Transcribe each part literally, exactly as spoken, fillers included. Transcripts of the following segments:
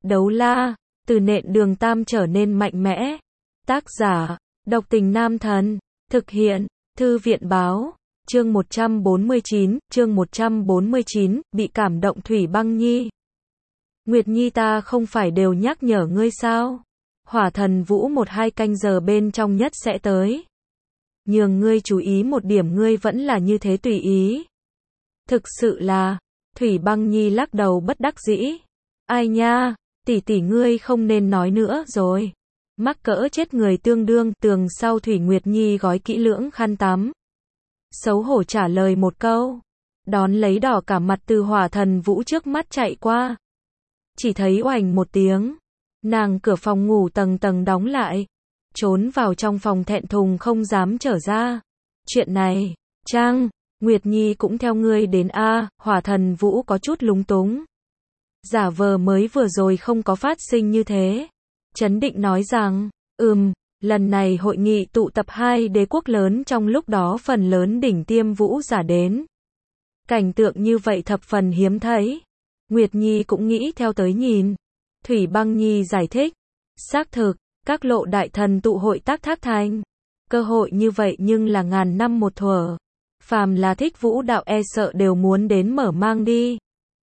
Đấu la, từ nện đường tam trở nên mạnh mẽ. Tác giả, độc tình nam thần. Thực hiện, thư viện báo. Chương một trăm bốn mươi chín, chương một trăm bốn mươi chín, bị cảm động Thủy Băng Nhi. Nguyệt Nhi ta không phải đều nhắc nhở ngươi sao? Hỏa thần vũ một hai canh giờ bên trong nhất sẽ tới. Nhường ngươi chú ý một điểm ngươi vẫn là như thế tùy ý. Thực sự là, Thủy Băng Nhi lắc đầu bất đắc dĩ. Ai nha, tỷ tỷ ngươi không nên nói nữa rồi. Mắc cỡ chết người tương đương. Tường sau Thủy Nguyệt Nhi gói kỹ lưỡng khăn tắm. Xấu hổ trả lời một câu. Đón lấy đỏ cả mặt từ hỏa thần vũ trước mắt chạy qua. Chỉ thấy oành một tiếng. Nàng cửa phòng ngủ tầng tầng đóng lại. Trốn vào trong phòng thẹn thùng không dám trở ra. Chuyện này, Trang, Nguyệt Nhi cũng theo ngươi đến a. Hỏa thần vũ có chút lúng túng. Giả vờ mới vừa rồi không có phát sinh như thế. Chấn định nói rằng, ừm, lần này hội nghị tụ tập hai đế quốc lớn trong lúc đó phần lớn đỉnh tiêm vũ giả đến. Cảnh tượng như vậy thập phần hiếm thấy. Nguyệt Nhi cũng nghĩ theo tới nhìn. Thủy Băng Nhi giải thích. Xác thực, các lộ đại thần tụ hội tác thác thành. Cơ hội như vậy nhưng là ngàn năm một thuở. Phàm là thích vũ đạo e sợ đều muốn đến mở mang đi.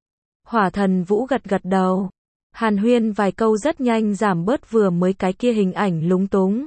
Hỏa thần vũ gật gật đầu. Hàn huyên vài câu rất nhanh giảm bớt vừa mới cái kia hình ảnh lúng túng.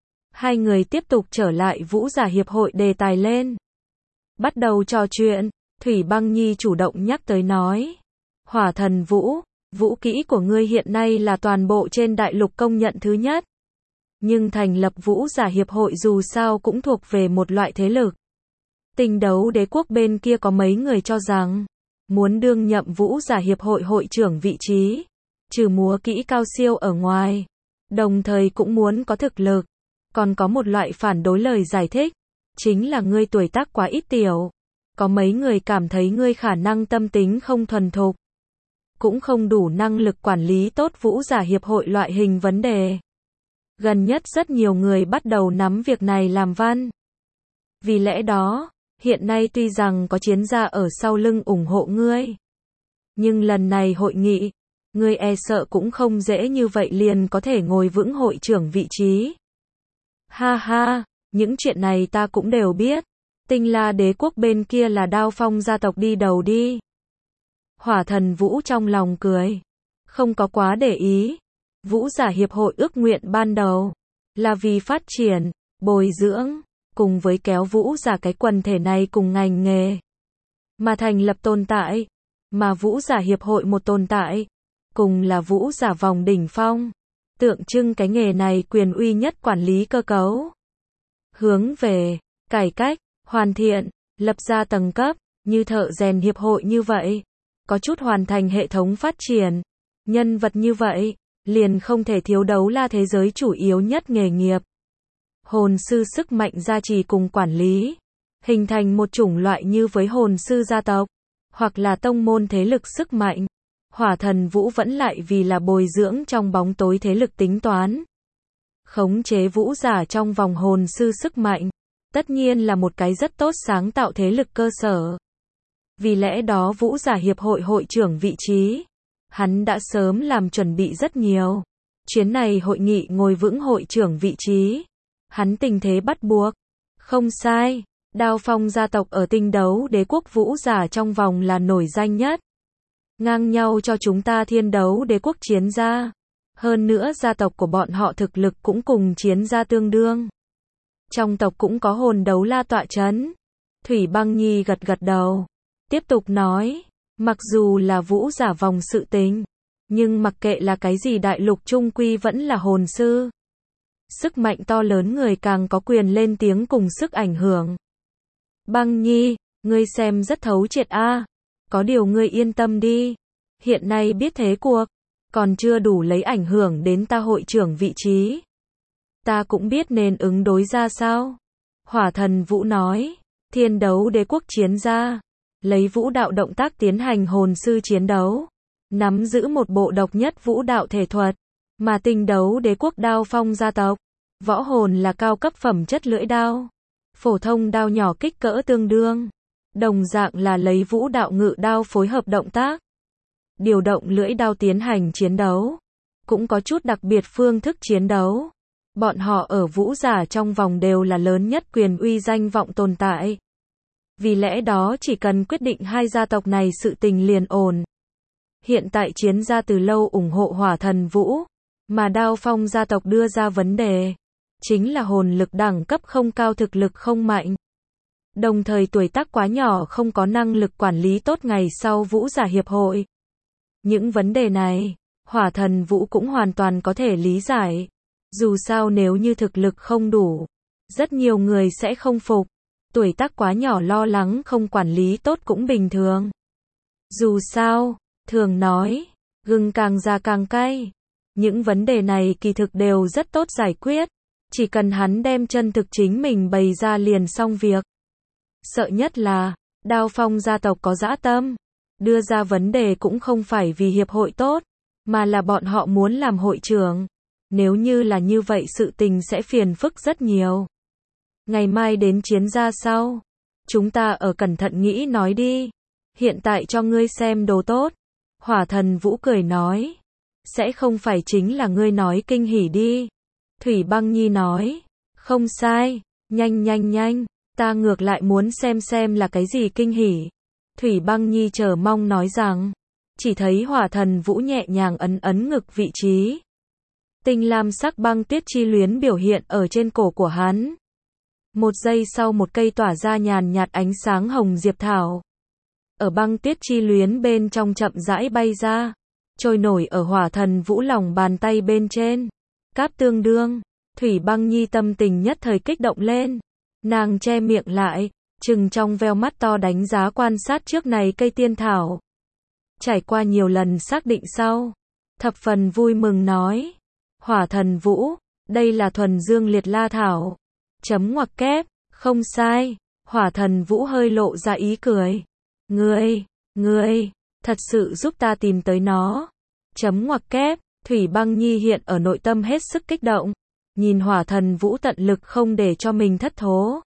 Hai người tiếp tục trở lại vũ giả hiệp hội đề tài lên. Bắt đầu trò chuyện, Thủy Băng Nhi chủ động nhắc tới nói. Hỏa thần vũ, vũ kỹ của ngươi hiện nay là toàn bộ trên đại lục công nhận thứ nhất. Nhưng thành lập vũ giả hiệp hội dù sao cũng thuộc về một loại thế lực. Tinh đấu đế quốc bên kia có mấy người cho rằng, muốn đương nhậm vũ giả hiệp hội hội trưởng vị trí, trừ múa kỹ cao siêu ở ngoài, đồng thời cũng muốn có thực lực. Còn có một loại phản đối lời giải thích, chính là ngươi tuổi tác quá ít tiểu. Có mấy người cảm thấy ngươi khả năng tâm tính không thuần thục, cũng không đủ năng lực quản lý tốt vũ giả hiệp hội loại hình vấn đề. Gần nhất rất nhiều người bắt đầu nắm việc này làm văn. Vì lẽ đó, hiện nay tuy rằng có chiến gia ở sau lưng ủng hộ ngươi, nhưng lần này hội nghị, ngươi e sợ cũng không dễ như vậy liền có thể ngồi vững hội trưởng vị trí. Ha ha, những chuyện này ta cũng đều biết. Tinh La đế quốc bên kia là Đao Phong gia tộc đi đầu đi. Hỏa thần vũ trong lòng cười. Không có quá để ý. Vũ giả hiệp hội ước nguyện ban đầu là vì phát triển, bồi dưỡng, cùng với kéo vũ giả cái quần thể này cùng ngành nghề. Mà thành lập tồn tại. Mà vũ giả hiệp hội một tồn tại. Cùng là vũ giả vòng đỉnh phong. Tượng trưng cái nghề này quyền uy nhất quản lý cơ cấu. Hướng về, cải cách, hoàn thiện, lập ra tầng cấp, như thợ rèn hiệp hội như vậy. Có chút hoàn thành hệ thống phát triển. Nhân vật như vậy, liền không thể thiếu đấu la thế giới chủ yếu nhất nghề nghiệp. Hồn sư sức mạnh gia trì cùng quản lý. Hình thành một chủng loại như với hồn sư gia tộc. Hoặc là tông môn thế lực sức mạnh. Hỏa thần vũ vẫn lại vì là bồi dưỡng trong bóng tối thế lực tính toán. Khống chế vũ giả trong vòng hồn sư sức mạnh. Tất nhiên là một cái rất tốt sáng tạo thế lực cơ sở. Vì lẽ đó vũ giả hiệp hội hội trưởng vị trí. Hắn đã sớm làm chuẩn bị rất nhiều. Chuyến này hội nghị ngồi vững hội trưởng vị trí. Hắn tình thế bắt buộc. Không sai, Đao Phong gia tộc ở tinh đấu đế quốc vũ giả trong vòng là nổi danh nhất. Ngang nhau cho chúng ta thiên đấu đế quốc chiến gia. Hơn nữa gia tộc của bọn họ thực lực cũng cùng chiến gia tương đương. Trong tộc cũng có hồn đấu la tọa chấn. Thủy Băng Nhi gật gật đầu. Tiếp tục nói, mặc dù là vũ giả vòng sự tình, nhưng mặc kệ là cái gì đại lục trung quy vẫn là hồn sư. Sức mạnh to lớn người càng có quyền lên tiếng cùng sức ảnh hưởng. Băng Nhi, ngươi xem rất thấu triệt a. Có điều ngươi yên tâm đi. Hiện nay biết thế cuộc, còn chưa đủ lấy ảnh hưởng đến ta hội trưởng vị trí. Ta cũng biết nên ứng đối ra sao. Hỏa thần vũ nói, thiên đấu đế quốc chiến gia. Lấy vũ đạo động tác tiến hành hồn sư chiến đấu. Nắm giữ một bộ độc nhất vũ đạo thể thuật. Mà tinh đấu đế quốc Đao Phong gia tộc. Võ hồn là cao cấp phẩm chất lưỡi đao. Phổ thông đao nhỏ kích cỡ tương đương. Đồng dạng là lấy vũ đạo ngự đao phối hợp động tác. điều động lưỡi đao tiến hành chiến đấu. Cũng có chút đặc biệt phương thức chiến đấu. Bọn họ ở vũ giả trong vòng đều là lớn nhất quyền uy danh vọng tồn tại. Vì lẽ đó chỉ cần quyết định hai gia tộc này sự tình liền ổn. Hiện tại chiến gia từ lâu ủng hộ Hỏa Thần Vũ, mà Đao Phong gia tộc đưa ra vấn đề, chính là hồn lực đẳng cấp không cao, thực lực không mạnh. Đồng thời tuổi tác quá nhỏ, không có năng lực quản lý tốt ngày sau vũ giả hiệp hội. Những vấn đề này, Hỏa Thần Vũ cũng hoàn toàn có thể lý giải. Dù sao nếu như thực lực không đủ, rất nhiều người sẽ không phục. Tuổi tác quá nhỏ lo lắng không quản lý tốt cũng bình thường. Dù sao, thường nói, gừng càng già càng cay. Những vấn đề này kỳ thực đều rất tốt giải quyết. Chỉ cần hắn đem chân thực chính mình bày ra liền xong việc. Sợ nhất là, Đao Phong gia tộc có dã tâm. Đưa ra vấn đề cũng không phải vì hiệp hội tốt, mà là bọn họ muốn làm hội trưởng. Nếu như là như vậy sự tình sẽ phiền phức rất nhiều. Ngày mai đến chiến gia sau. Chúng ta ở cẩn thận nghĩ nói đi. Hiện tại cho ngươi xem đồ tốt. Hỏa Thần Vũ cười nói. Sẽ không phải chính là ngươi nói kinh hỉ đi. Thủy Băng Nhi nói. Không sai. Nhanh nhanh nhanh. Ta ngược lại muốn xem xem là cái gì kinh hỉ. Thủy Băng Nhi chờ mong nói rằng. Chỉ thấy Hỏa Thần Vũ nhẹ nhàng ấn ấn ngực vị trí. Tinh lam sắc băng tuyết chi luyến biểu hiện ở trên cổ của hắn. Một giây sau một cây tỏa ra nhàn nhạt ánh sáng hồng diệp thảo. Ở băng tuyết chi luyến bên trong chậm rãi bay ra. Trôi nổi ở Hỏa Thần Vũ lòng bàn tay bên trên. Cáp tương đương. Thủy Băng Nhi tâm tình nhất thời kích động lên. Nàng che miệng lại. Trừng trong veo mắt to đánh giá quan sát trước này cây tiên thảo. Trải qua nhiều lần xác định sau. Thập phần vui mừng nói. Hỏa Thần Vũ. Đây là thuần dương liệt la thảo. Chấm ngoặc kép. Không sai. Hỏa Thần Vũ hơi lộ ra ý cười. Ngươi, ngươi, thật sự giúp ta tìm tới nó. Chấm ngoặc kép. Thủy Băng Nhi hiện ở nội tâm hết sức kích động. Nhìn Hỏa Thần Vũ tận lực không để cho mình thất thố.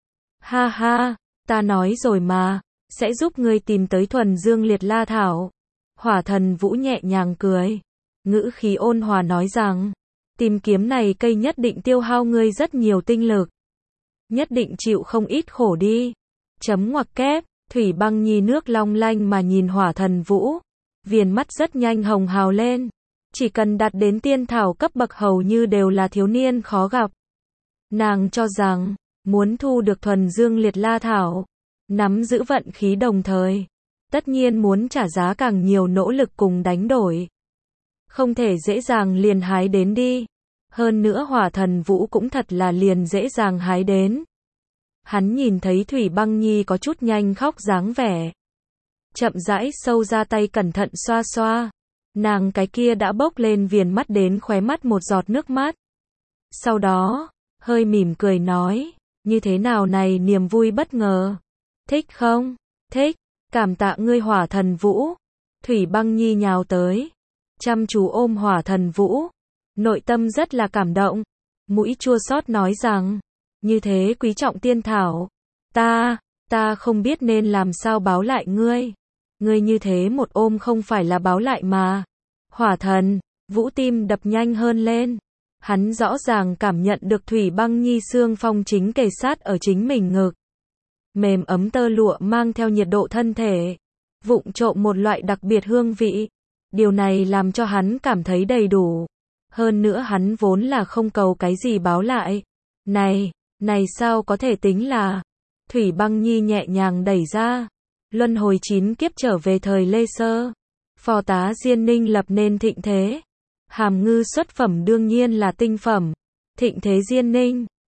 Ha ha, ta nói rồi mà, sẽ giúp ngươi tìm tới thuần dương liệt la thảo. Hỏa Thần Vũ nhẹ nhàng cười. Ngữ khí ôn hòa nói rằng, tìm kiếm này cây nhất định tiêu hao ngươi rất nhiều tinh lực. Nhất định chịu không ít khổ đi. Chấm ngoặc kép. Thủy Băng Nhi nước long lanh mà nhìn Hỏa Thần Vũ. Viền mắt rất nhanh hồng hào lên. Chỉ cần đạt đến tiên thảo cấp bậc hầu như đều là thiếu niên khó gặp. Nàng cho rằng, muốn thu được thuần dương liệt la thảo, nắm giữ vận khí đồng thời, tất nhiên muốn trả giá càng nhiều nỗ lực cùng đánh đổi. Không thể dễ dàng liền hái đến đi. Hơn nữa Hỏa Thần Vũ cũng thật là liền dễ dàng hái đến. Hắn nhìn thấy Thủy Băng Nhi có chút nhanh khóc dáng vẻ. Chậm rãi sâu ra tay cẩn thận xoa xoa. Nàng cái kia đã bốc lên viền mắt đến khóe mắt một giọt nước mắt. Sau đó, hơi mỉm cười nói, như thế nào này niềm vui bất ngờ. Thích không? Thích, cảm tạ ngươi Hỏa Thần Vũ. Thủy Băng Nhi nhào tới. Chăm chú ôm Hỏa Thần Vũ. Nội tâm rất là cảm động. Mũi chua xót nói rằng, như thế quý trọng tiên thảo. Ta, ta không biết nên làm sao báo lại ngươi. Ngươi như thế một ôm không phải là báo lại mà. Hỏa Thần Vũ tim đập nhanh hơn lên. Hắn rõ ràng cảm nhận được Thủy Băng Nhi xương phong chính kề sát ở chính mình ngực. Mềm ấm tơ lụa mang theo nhiệt độ thân thể. Vụng trộm một loại đặc biệt hương vị. Điều này làm cho hắn cảm thấy đầy đủ. Hơn nữa hắn vốn là không cầu cái gì báo lại. Này, này sao có thể tính là. Thủy Băng Nhi nhẹ nhàng đẩy ra. Luân hồi chín kiếp trở về thời Lê Sơ. Phò tá Diên Ninh lập nên thịnh thế. Hàm ngư xuất phẩm đương nhiên là tinh phẩm. Thịnh thế Diên Ninh.